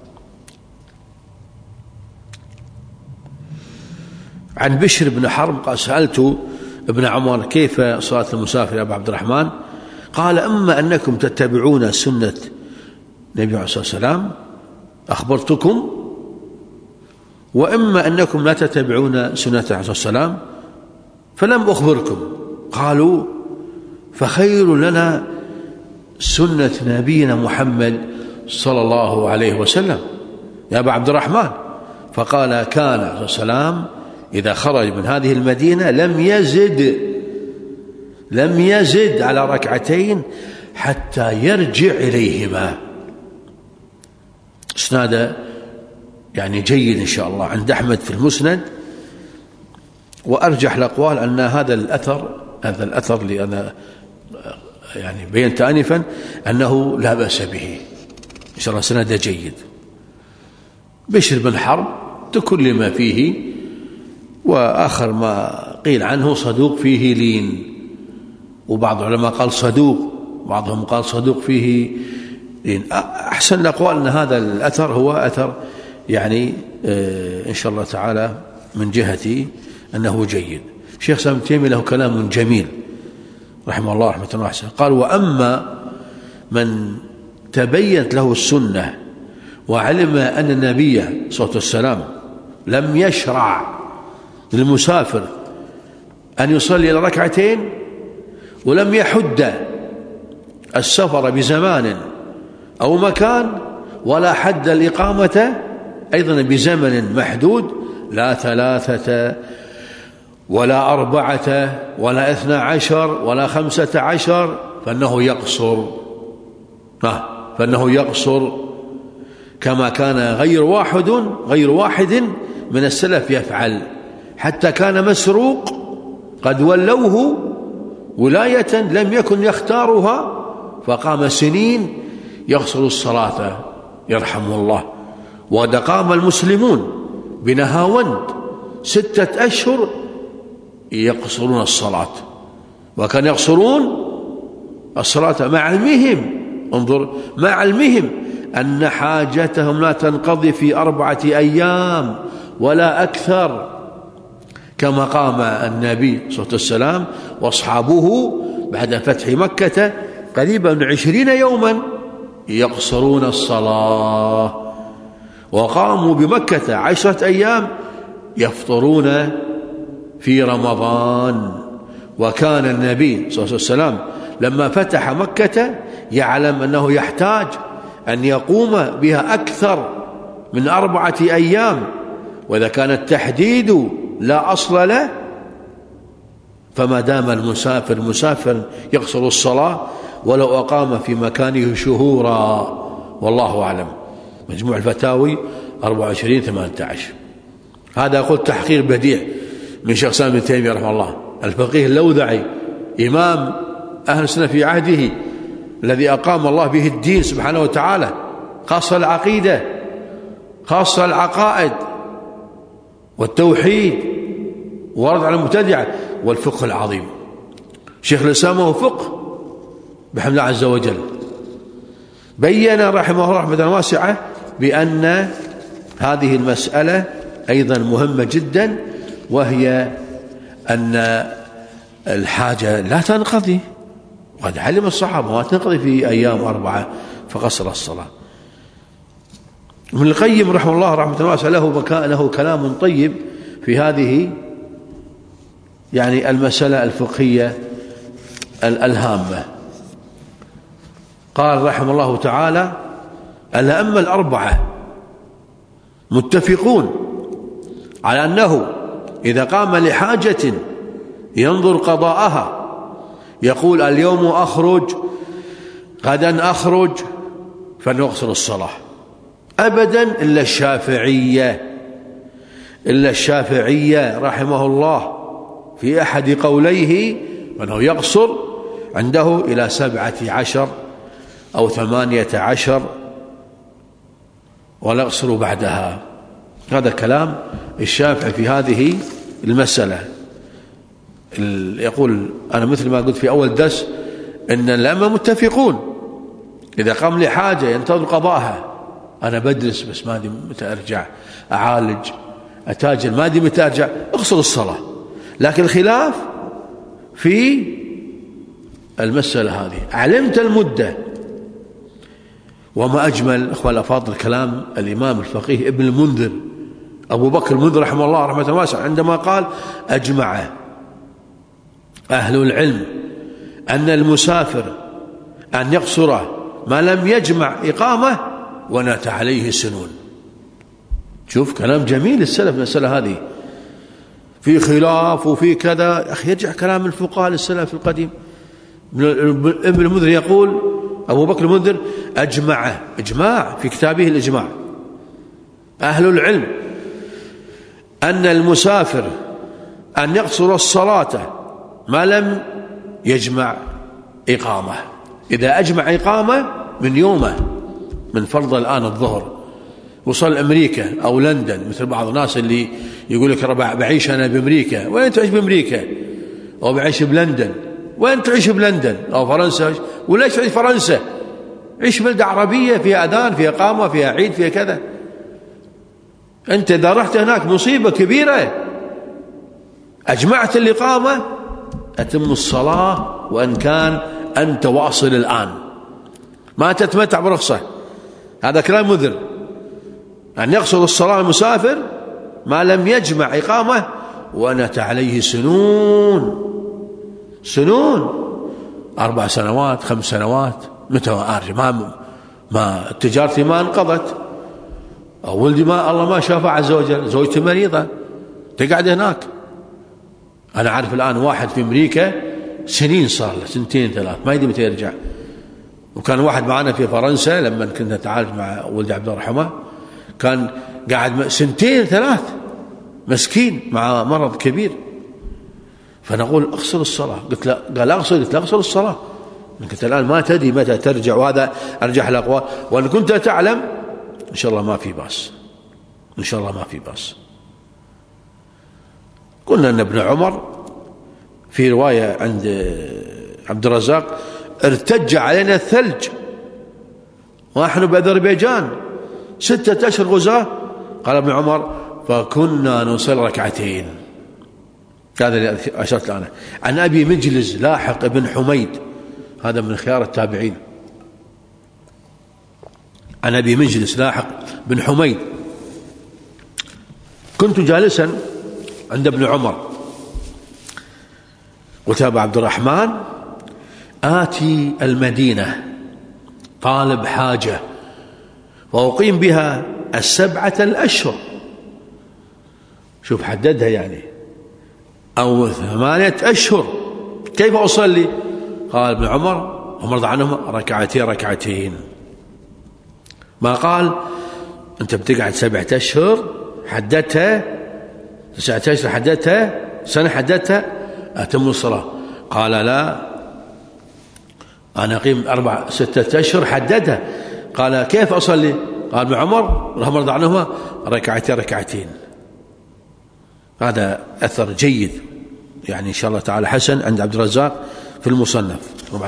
عن بشر بن حرب قال سألت ابن عمر كيف صلاة المسافر يا أبا عبد الرحمن؟ قال أما أنكم تتبعون سنة النبي عليه الصلاة والسلام أخبرتكم، وإما أنكم لا تتبعون سنة عليه الصلاة والسلام فلم أخبركم. قالوا فخير لنا سنة نبينا محمد صلى الله عليه وسلم يا أبا عبد الرحمن. فقال كان عليه السلام إذا خرج من هذه المدينة لم يزد على 2 ركعتين حتى يرجع إليهما. اسناد يعني جيد إن شاء الله عند أحمد في المسند. وأرجح الأقوال أن هذا الأثر اللي أنا يعني بينت آنفا أنه لا بأس به إن شاء الله، سند جيد. بشر بن حرب تكلم فيه، وآخر ما قيل عنه صدوق فيه لين، وبعض العلماء قال صدوق، بعضهم قال صدوق فيه لين. أحسن الأقوال أن هذا الأثر هو أثر يعني إن شاء الله تعالى من جهتي أنه جيد. شيخ ابن تيمية له كلام جميل رحمه الله رحمة واسعة. قال وأما من تبينت له السنة وعلم أن النبي صلى الله عليه وسلم لم يشرع للمسافر أن يصلي 2 ركعتين، ولم يحد السفر بزمان أو مكان، ولا حد الإقامة أيضا بزمن محدود، لا 3 ولا 4 ولا 12 ولا 15، فإنه يقصر كما كان غير واحد من السلف يفعل، حتى كان مسروق قد ولوه ولاية لم يكن يختارها فقام سنين يقصر الصلاة يرحمه الله. وقد قام المسلمون بنهاوند 6 أشهر يقصرون الصلاة، وكان يقصرون الصلاة مع علمهم، انظر، مع علمهم أن حاجتهم لا تنقضي في 4 أيام ولا أكثر، كما قام النبي صلى الله عليه وسلم وأصحابه بعد فتح مكة قريبا من 20 يوما يقصرون الصلاة، وقاموا بمكة 10 أيام يفطرون في رمضان. وكان النبي صلى الله عليه وسلم لما فتح مكة يعلم أنه يحتاج أن يقوم بها أكثر من 4 أيام، وإذا كان التحديد لا أصل له فما دام المسافر يقصر الصلاة ولو أقام في مكانه شهورا، والله أعلم. مجموع الفتاوي 24/18. هذا أقول تحقيق بديع من شيخ الإسلام ابن تيمية رحمه الله، الفقيه اللوذعي، إمام أهل السنة في عهده، الذي أقام الله به الدين سبحانه وتعالى، خاصة العقيدة، خاصة العقائد والتوحيد، ورد على المبتدعة، والفقه العظيم. شيخ الإسلام هو فقه بحمد الله عز وجل. بين رحمه الله رحمة واسعة بأن هذه المسألة أيضا مهمة جدا، وهي أن الحاجة لا تنقضي، وقد علم الصحابة ما تنقضي في أيام 4 فقصر الصلاة. ابن القيم رحمه الله رحمة واسعة له كلام طيب في هذه يعني المسألة الفقهية الهامة. قال رحمه الله تعالى: الأئمة الأربعة متفقون على أنه إذا قام لحاجة ينظر قضاءها يقول اليوم أخرج غدا أخرج فنقصر الصلاة أبدا إلا الشافعية رحمه الله في أحد قوليه أنه يقصر عنده إلى 17 أو 18 ولا يقصر بعدها. هذا كلام الشافعي في هذه المسألة. يقول أنا مثل ما قلت في أول درس إن الأئمة متفقون إذا قام لي حاجة ينتظر قضاءها. أنا بدرس بس ما أدري متى أرجع، أعالج، أتاجر، ما أدري متى أرجع، أقصر الصلاة. لكن الخلاف في المسألة هذه. علمت المدة. وما أجمل أخوة الأفاضل كلام الإمام الفقيه ابن المنذر أبو بكر المنذر رحمه الله رحمة واسعة عندما قال: أجمع أهل العلم أن المسافر أن يقصر ما لم يجمع إقامة ونات عليه سنون. شوف كلام جميل السلف المسألة هذه. في خلاف وفي كذا، أخي يرجع كلام الفقهاء للسلف القديم. ابن المنذر يقول أبو بكر المنذر إجماع في كتابه الإجماع أهل العلم أن المسافر أن يقصر الصلاة ما لم يجمع إقامة. إذا أجمع إقامة من يومه، من فرض الآن الظهر وصل أمريكا أو لندن، مثل بعض الناس اللي يقول لك بعيش أنا بأمريكا. وين تعيش بأمريكا؟ أو بعيش بلندن. وين تعيش بلندن أو فرنسا؟ وليش تعيش فرنسا؟ عيش بلدة عربية فيها أذان، فيها إقامة، فيها عيد، فيها كذا. أنت إذا رحت هناك مصيبة كبيرة. أجمعت الإقامة أتم الصلاة وأن كان أنت واصل الآن، ما تتمتع برخصة. هذا كلام مذر. أن يقصر الصلاة المسافر ما لم يجمع إقامة ونت عليه سنون 4 سنوات 5 سنوات. متى أرجع؟ ما تجارتي ما انقضت، أو ولدي ما الله ما شافه عز وجل، زوجتي مريضة تقعد هناك. أنا أعرف الآن واحد في أمريكا سنين، صار له 2 3 ما يدري متى يرجع. وكان واحد معنا في فرنسا لما كنا نتعالج مع ولدي عبد الرحمن، كان قاعد 2 3 مسكين مع مرض كبير. فنقول اقصر الصلاة. قلت لا، قال اقصر. قلت لا، اقصر الصلاة. قلت الآن ما تدري متى ترجع، وهذا أرجح الأقوال. وأن كنت تعلم إن شاء الله ما في باس، إن شاء الله ما في باس. قلنا أن ابن عمر في رواية عند عبد الرزاق ارتج علينا الثلج ونحن بأذربيجان 6 أشهر غزاة. قال ابن عمر: فكنا نصلي 2 ركعتين. هذا اللي أشرت له. عن أبي مجلس لاحق بن حميد، هذا من خيار التابعين. عن أبي مجلس لاحق بن حميد: كنت جالسا عند ابن عمر، قلت: أبا عبد الرحمن، آتي المدينة طالب حاجة وأقيم بها 7 الأشهر. شوف حددها يعني، أو 8 أشهر، كيف أصلي؟ قال ابن عمر رضي الله عنهما: 2 ركعتين. ما قال أنت بتقعد 7 أشهر حددتها، 9 أشهر حددتها، سنة حددتها، أتم الصلاة. قال لا، أنا أقيم 6 أشهر حددها. قال كيف أصلي؟ قال ابن عمر رضي الله عنهما: 2 ركعتين. هذا أثر جيد يعني إن شاء الله تعالى حسن عند عبد الرزاق في المصنف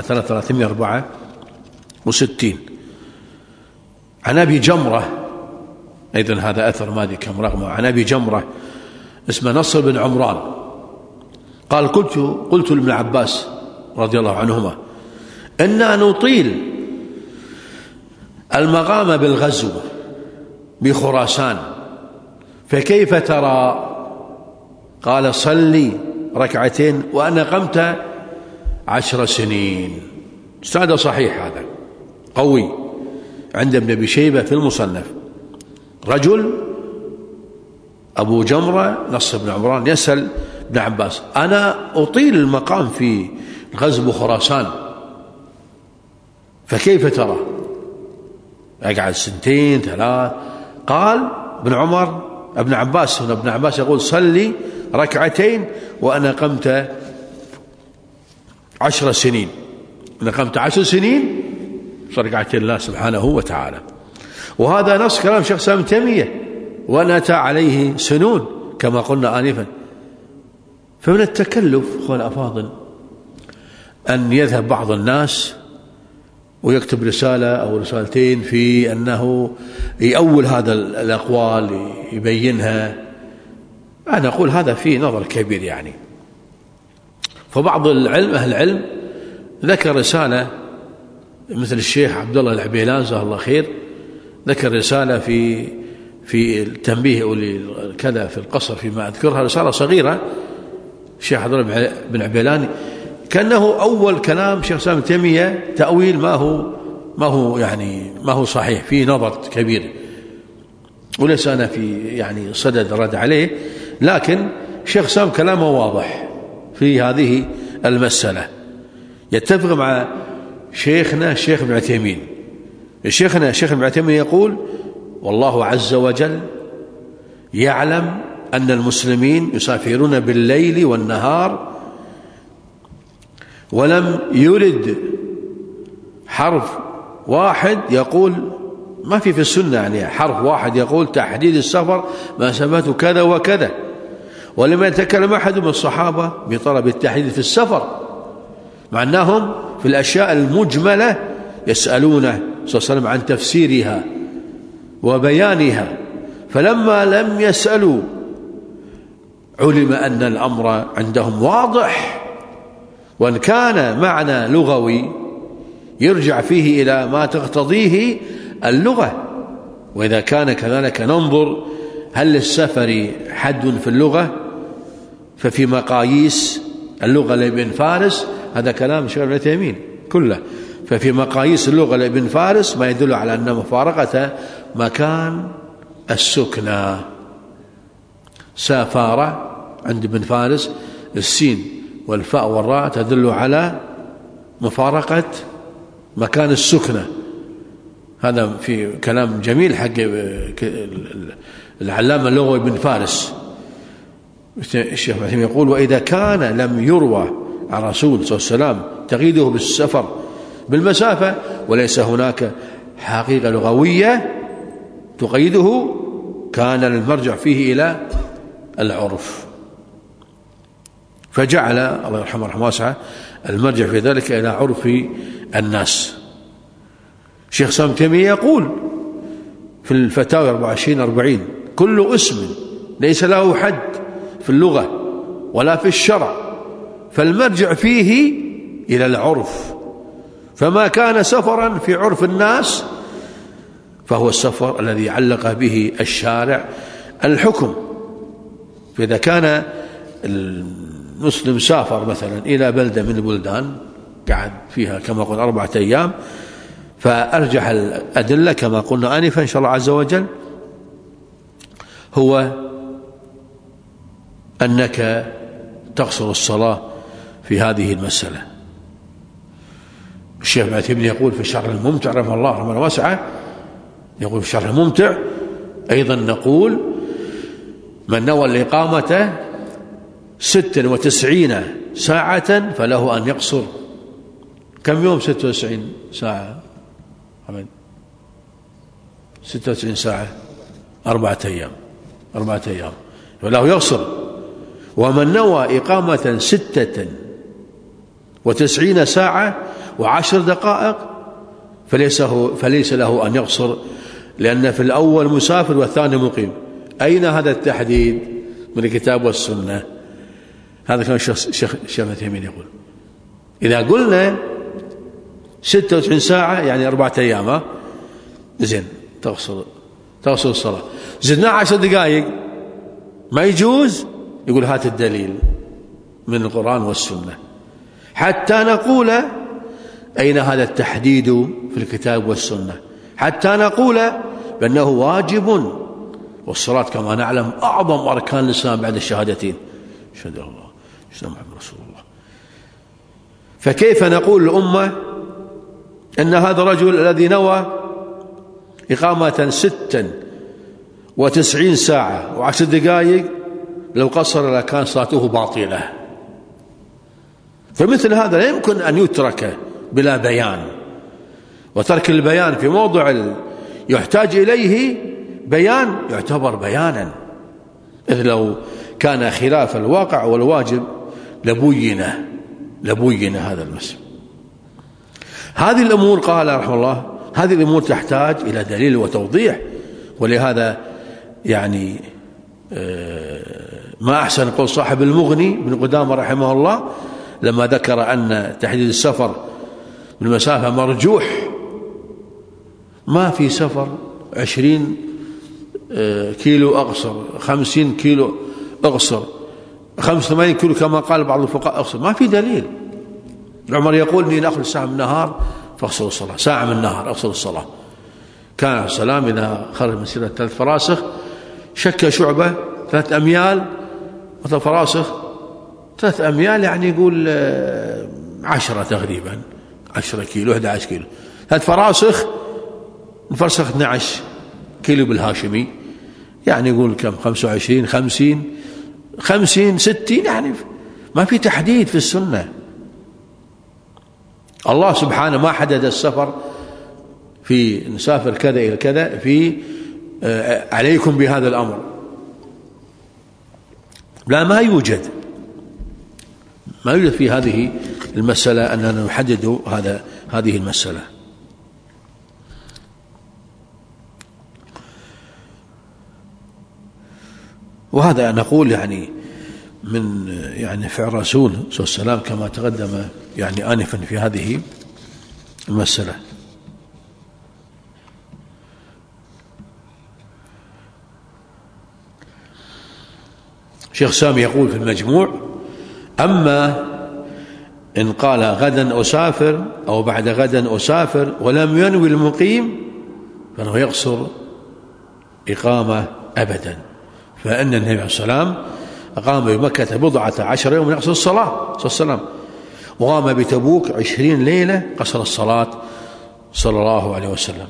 4364. عن أبي جمرة أيضا هذا أثر ما أدري كم رقمه. عن أبي جمرة اسمه نصر بن عمران قال: قلت لابن عباس رضي الله عنهما: إنا نطيل المقام بالغزو بخراسان، فكيف ترى؟ قال صلي ركعتين وأنا قمت 10 سنين. هذا صحيح، هذا قوي عند ابن أبي شيبة في المصنف. رجل أبو جمرة نصر بن عمران يسأل ابن عباس: أنا أطيل المقام في غزو خراسان، فكيف ترى؟ أقعد 2 3؟ قال ابن عباس يقول: صلي ركعتين وأنا قمت 10 سنين. أنا قمت 10 سنين ركعتين الله سبحانه وتعالى. وهذا نص كلام شيخ الإسلام ابن تيمية: وأن أتى عليه سنون، كما قلنا آنفا. فمن التكلف أخوان الأفاضل أن يذهب بعض الناس ويكتب رسالة أو رسالتين في أنه يأول هذا الأقوال يبينها. أنا أقول هذا فيه نظر كبير يعني. فبعض أهل العلم ذكر رسالة مثل الشيخ عبد الله العبيلان جزاه الله خير، ذكر رسالة في التنبيه كذا في القصر فيما أذكرها، رسالة صغيرة الشيخ عبد الله بن عبيلان، كأنه أول كلام شيخ الإسلام ابن تيمية تأويل ما هو صحيح، فيه نظر كبير، وليس أنا في صدد رد عليه، لكن شيخ الإسلام كلامه واضح في هذه المسألة، يتفق مع شيخنا الشيخ ابن عثيمين. شيخنا الشيخ ابن عثيمين يقول: والله عز وجل يعلم أن المسلمين يسافرون بالليل والنهار، ولم يرد حرف واحد يقول، ما في السنة حرف واحد يقول تحديد السفر مسافته كذا وكذا، ولم يتكلم أحد من الصحابة بطلب التحديد في السفر، مع أنهم في الأشياء المجملة يسألونه صلى الله عليه وسلم عن تفسيرها وبيانها. فلما لم يسألوا علم أن الأمر عندهم واضح، وأن كان معنى لغوي يرجع فيه إلى ما تقتضيه اللغة. وإذا كان كذلك ننظر هل للسفر حد في اللغة، ففي مقاييس اللغة لابن فارس، هذا كلام الشيخ ابن تيمية كله، ففي مقاييس اللغة لابن فارس ما يدل على أن مفارقة مكان السكنى. سافارة عند ابن فارس السين والفاء والراء تدل على مفارقة مكان السكنى. هذا في كلام جميل حق العلامة اللغوي ابن فارس. الشيخ ابن تيمية يقول: وإذا كان لم يروى عن رسول صلى الله عليه وسلم تقييده بالسفر بالمسافة، وليس هناك حقيقة لغوية تقيده، كان المرجع فيه إلى العرف، فجعل الله يرحمه رحمه واسعة المرجع في ذلك إلى عرف الناس. الشيخ الإسلام ابن تيمية يقول في الفتاوى 24-40: كل اسم ليس له حد في اللغة ولا في الشرع فالمرجع فيه إلى العرف، فما كان سفرا في عرف الناس فهو السفر الذي علق به الشارع الحكم. فإذا كان المسلم سافر مثلا إلى بلدة من البلدان قعد فيها كما قلنا 4 أيام، فأرجح الأدلة كما قلنا آنفا إن شاء الله عز وجل هو أنك تقصر الصلاة في هذه المسألة. الشيخ ابن عثيمين يقول في الشرح الممتع رحمه الله رحمه واسعة، يقول في الشرح الممتع أيضا نقول: من نوى الإقامة 96 ساعة فله أن يقصر. كم يوم 96 ساعة؟ 96 ساعة 4 أيام فله يقصر. ومن نوى إقامة 96 ساعة و10 دقائق فليس له أن يقصر، لأن في الأول مسافر والثاني مقيم. أين هذا التحديد من الكتاب والسنة؟ هذا كان الشيخ ابن تيمية يقول: إذا قلنا 96 ساعة يعني 4 أيام زين تقصر تقصر الصلاة. زدنا 10 دقائق ما يجوز، يقول هات الدليل من القرآن والسنة، حتى نقول أين هذا التحديد في الكتاب والسنة، حتى نقول بأنه واجب. والصلاة كما نعلم أعظم أركان الإسلام بعد الشهادتين، أشهد أن الله أشهد أن محمد رسول الله. فكيف نقول للأمة أن هذا الرجل الذي نوى إقامة 96 ساعة و10 دقائق لو قصر لكان صلاته باطلة؟ فمثل هذا لا يمكن أن يترك بلا بيان، وترك البيان في موضع يحتاج إليه بيان يعتبر بيانا، إذ لو كان خلاف الواقع والواجب لبين هذا المسلم. هذه الأمور قال رحمه الله هذه الأمور تحتاج إلى دليل وتوضيح. ولهذا يعني ما أحسن قول صاحب المغني ابن قدامة رحمه الله لما ذكر أن تحديد السفر بالمسافة مرجوح، ما في سفر 20 كيلو أقصر، 50 كيلو أقصر، 85 كيلو كما قال بعض الفقهاء أقصر، ما في دليل. عمر يقول إني نأخذ ساعة من النهار فأقصر الصلاة، ساعة من النهار أقصر الصلاة. كان عليه السلام إذا خرج مسيرة 3 فراسخ شك شعبة 3 أميال، مثل فراسخ 3 أميال يعني يقول 10 تقريبا، 10 كيلو 11 كيلو. 3 فراسخ نفرسخ 12 كيلو بالهاشمي، يعني يقول كم 25 50 60، يعني ما في تحديد في السنة. الله سبحانه ما حدد السفر في نسافر كذا إلى كذا في عليكم بهذا الأمر، لا ما يوجد في هذه المسألة أننا نحدد هذه المسألة. وهذا نقول يعني من يعني فعل الرسول صلى الله عليه وسلم كما تقدم يعني آنفا في هذه المسألة. شيخ سامي يقول في المجموع: أما إن قال غدا أسافر أو بعد غدا أسافر ولم ينوي المقيم فإنه يقصر إقامة أبدا، فإن النبي عليه الصلاة والسلام أقام بمكة 14 يوم يقصر الصلاة صلى الله عليه وسلم، وقام بتبوك 20 ليلة قصر الصلاة صلى الله عليه وسلم.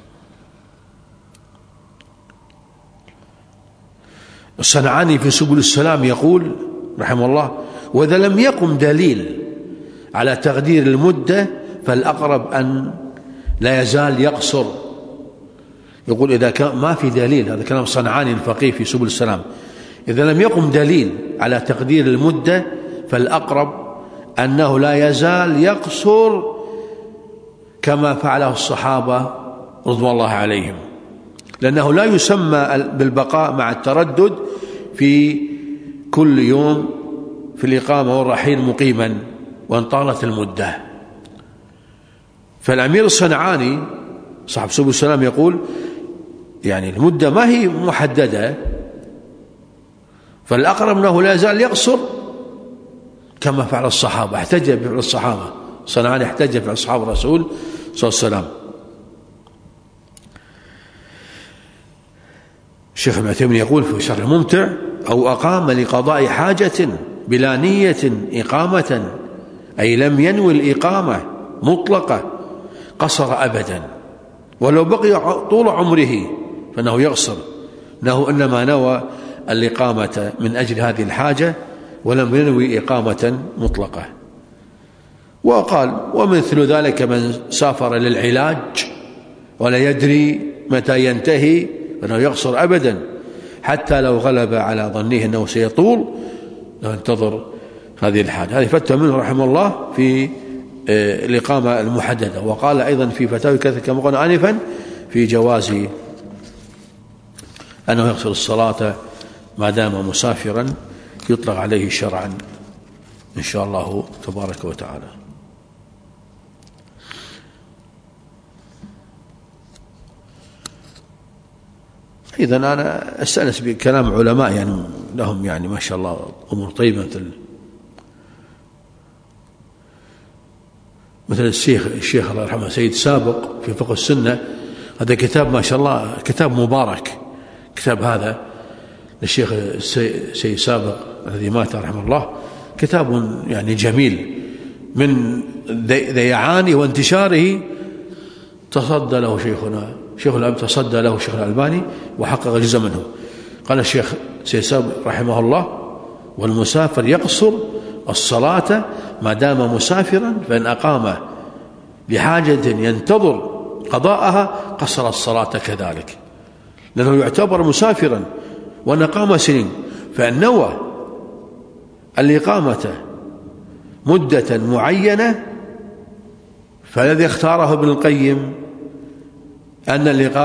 الصنعاني في سبل السلام يقول رحمه الله: وإذا لم يقم دليل على تقدير المدة فالأقرب أن لا يزال يقصر. يقول إذا كان ما في دليل، هذا كلام صنعاني الفقيه في سبل السلام، إذا لم يقم دليل على تقدير المدة فالأقرب أنه لا يزال يقصر كما فعله الصحابة رضوان الله عليهم، لأنه لا يسمى بالبقاء مع التردد في كل يوم في الإقامة والرحيل مقيما وإن طالت المدة. فالأمير الصنعاني صاحب سبل السلام يقول يعني المدة ما هي محددة، فالأقرب أنه لا يزال يقصر كما فعل الصحابة. احتج بفعل الصحابة، صنعاني احتج بفعل أصحاب الرسول صلى الله عليه وسلم. الشيخ ابن عثيمين يقول في شرح الممتع: أو أقام لقضاء حاجة بلا نية إقامة، أي لم ينوي الإقامة مطلقة، قصر أبدا، ولو بقي طول عمره فإنه يقصر، إنه إنما نوى الإقامة من أجل هذه الحاجة ولم ينوي إقامة مطلقة. وقال: ومثل ذلك من سافر للعلاج ولا يدري متى ينتهي فإنه يقصر أبدا، حتى لو غلب على ظنه أنه سيطول لو انتظر هذه الحاجة. هذه فتوى منه رحمه الله في الإقامة المحددة. وقال أيضا في فتاوى كثيرة كما قلنا آنفا في جواز أنه يقصر الصلاة ما دام مسافرا يطلق عليه شرعا إن شاء الله تبارك وتعالى. إذا أنا أستأنس بكلام علماء يعني لهم يعني ما شاء الله أمور طيبة، مثل الشيخ الله يرحمه سيد سابق في فقه السنة، هذا كتاب ما شاء الله كتاب مبارك، كتاب هذا للشيخ سيد سابق الذي مات رحمه الله، كتاب يعني جميل من ذيعانه وانتشاره تصدى له شيخنا شيخ الألباني، تصدى له الشيخ الألباني وحقق جزء منه. قال الشيخ سيد سابق رحمه الله: والمسافر يقصر الصلاة ما دام مسافرا، فإن أقام لحاجة ينتظر قضاءها قصر الصلاة كذلك، لأنه يعتبر مسافرا وأن أقام سنين، فإن نوى الإقامة مدة معينة فالذي اختاره ابن القيم أن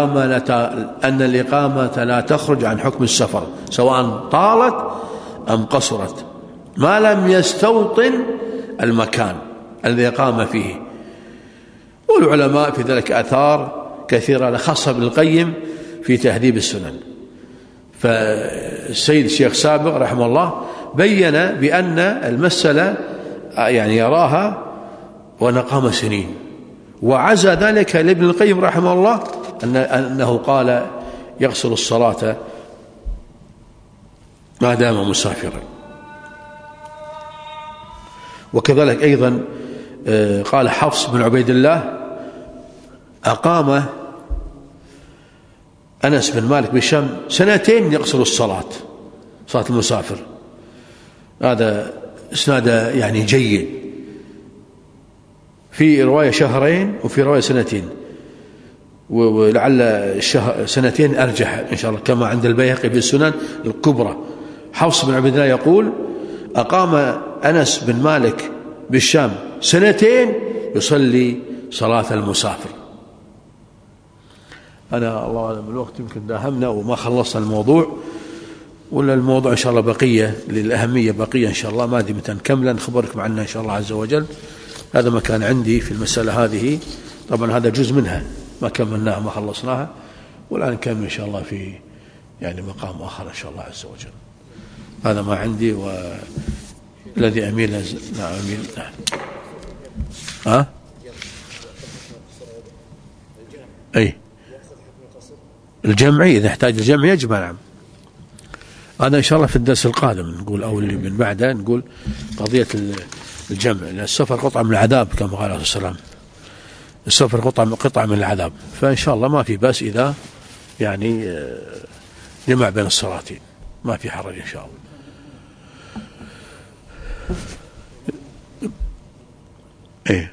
الإقامة لا تخرج عن حكم السفر سواء طالت أم قصرت ما لم يستوطن المكان الذي قام فيه. والعلماء في ذلك آثار كثيرة خاصة ابن القيم في تهذيب السنن. فالسيد الشيخ سابق رحمه الله بين بأن المسألة يعني يراها وأن قام سنين، وعزى ذلك لابن القيم رحمه الله أنه قال يغسل الصلاة ما دام مسافرا. وكذلك أيضا قال حفص بن عبيد الله: أقام أنس بن مالك بالشام 2 يقصر الصلاة، صلاة المسافر. هذا إسناد يعني جيد، في رواية 2 وفي رواية 2، ولعل 2 أرجح إن شاء الله كما عند البيهقي في السنن الكبرى. حفص بن عبد الله يقول: أقام أنس بن مالك بالشام 2 يصلي صلاة المسافر. أنا الله أعلم الوقت يمكن داهمنا وما خلصنا الموضوع، ولا الموضوع إن شاء الله بقية للأهمية، بقية إن شاء الله ما أدري متى نكمل نخبركم عنها إن شاء الله عز وجل. هذا ما كان عندي في المسألة هذه، طبعا هذا جزء منها ما كملناها ما خلصناها، والآن نكمل إن شاء الله في يعني مقام آخر إن شاء الله عز وجل. هذا ما عندي، والذي أميل نعم أميل نعم. أي الجمعي إذا احتاج الجمع يجب. نعم هذا إن شاء الله في الدرس القادم نقول، أو اللي من بعده نقول قضية الجمع، لأن السفر قطعة من العذاب كما قال عليه الصلاة والسلام، السفر قطعة من العذاب، فإن شاء الله ما في بأس إذا يعني جمع بين الصلاتين، ما في حرج إن شاء الله. إيه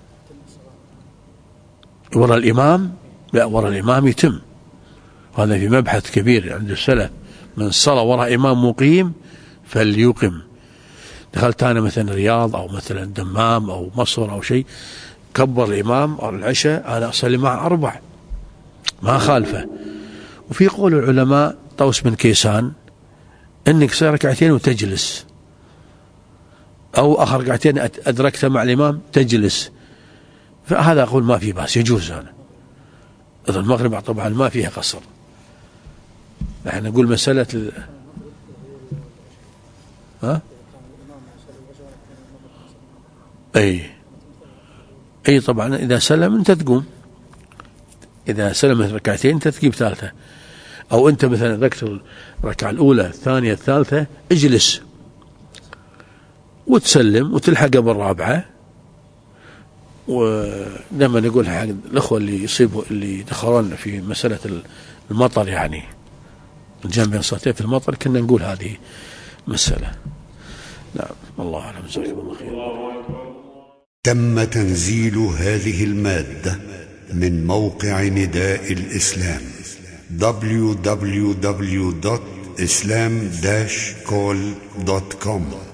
وراء الإمام؟ لا، وراء الإمام يتم، هذا في مبحث كبير عند السلف، من صلى وراء إمام مقيم فليقم. دخلت أنا مثلا الرياض أو مثلا دمام أو مصر أو شيء، كبر الإمام أو العشاء أنا أصلي مع 4 ما خالفه. وفي قول العلماء طوس بن كيسان إنك تصلي 2 وتجلس، أو آخر 2 أدركت مع الإمام تجلس، فهذا أقول ما في بأس يجوز. هذا إذا المغرب طبعا ما فيها قصر، نحن نقول مسألة أي طبعا إذا سلم أنت تقوم، إذا سلمت 2 أنت تجيب 3، أو أنت مثلا ذكر الركعة الأولى الثانية الثالثة اجلس وتسلم وتلحق بالرابعة. ولما نقول حق الأخوة اللي يصيبوا اللي يدخلون في مسألة المطر، يعني الجمع بين الصلاتين في المطر، كنا نقول هذه مسألة. نعم الله أعلم، جزاكم الله خير.
تم تنزيل هذه المادة من موقع نداء الإسلام www.islam-call.com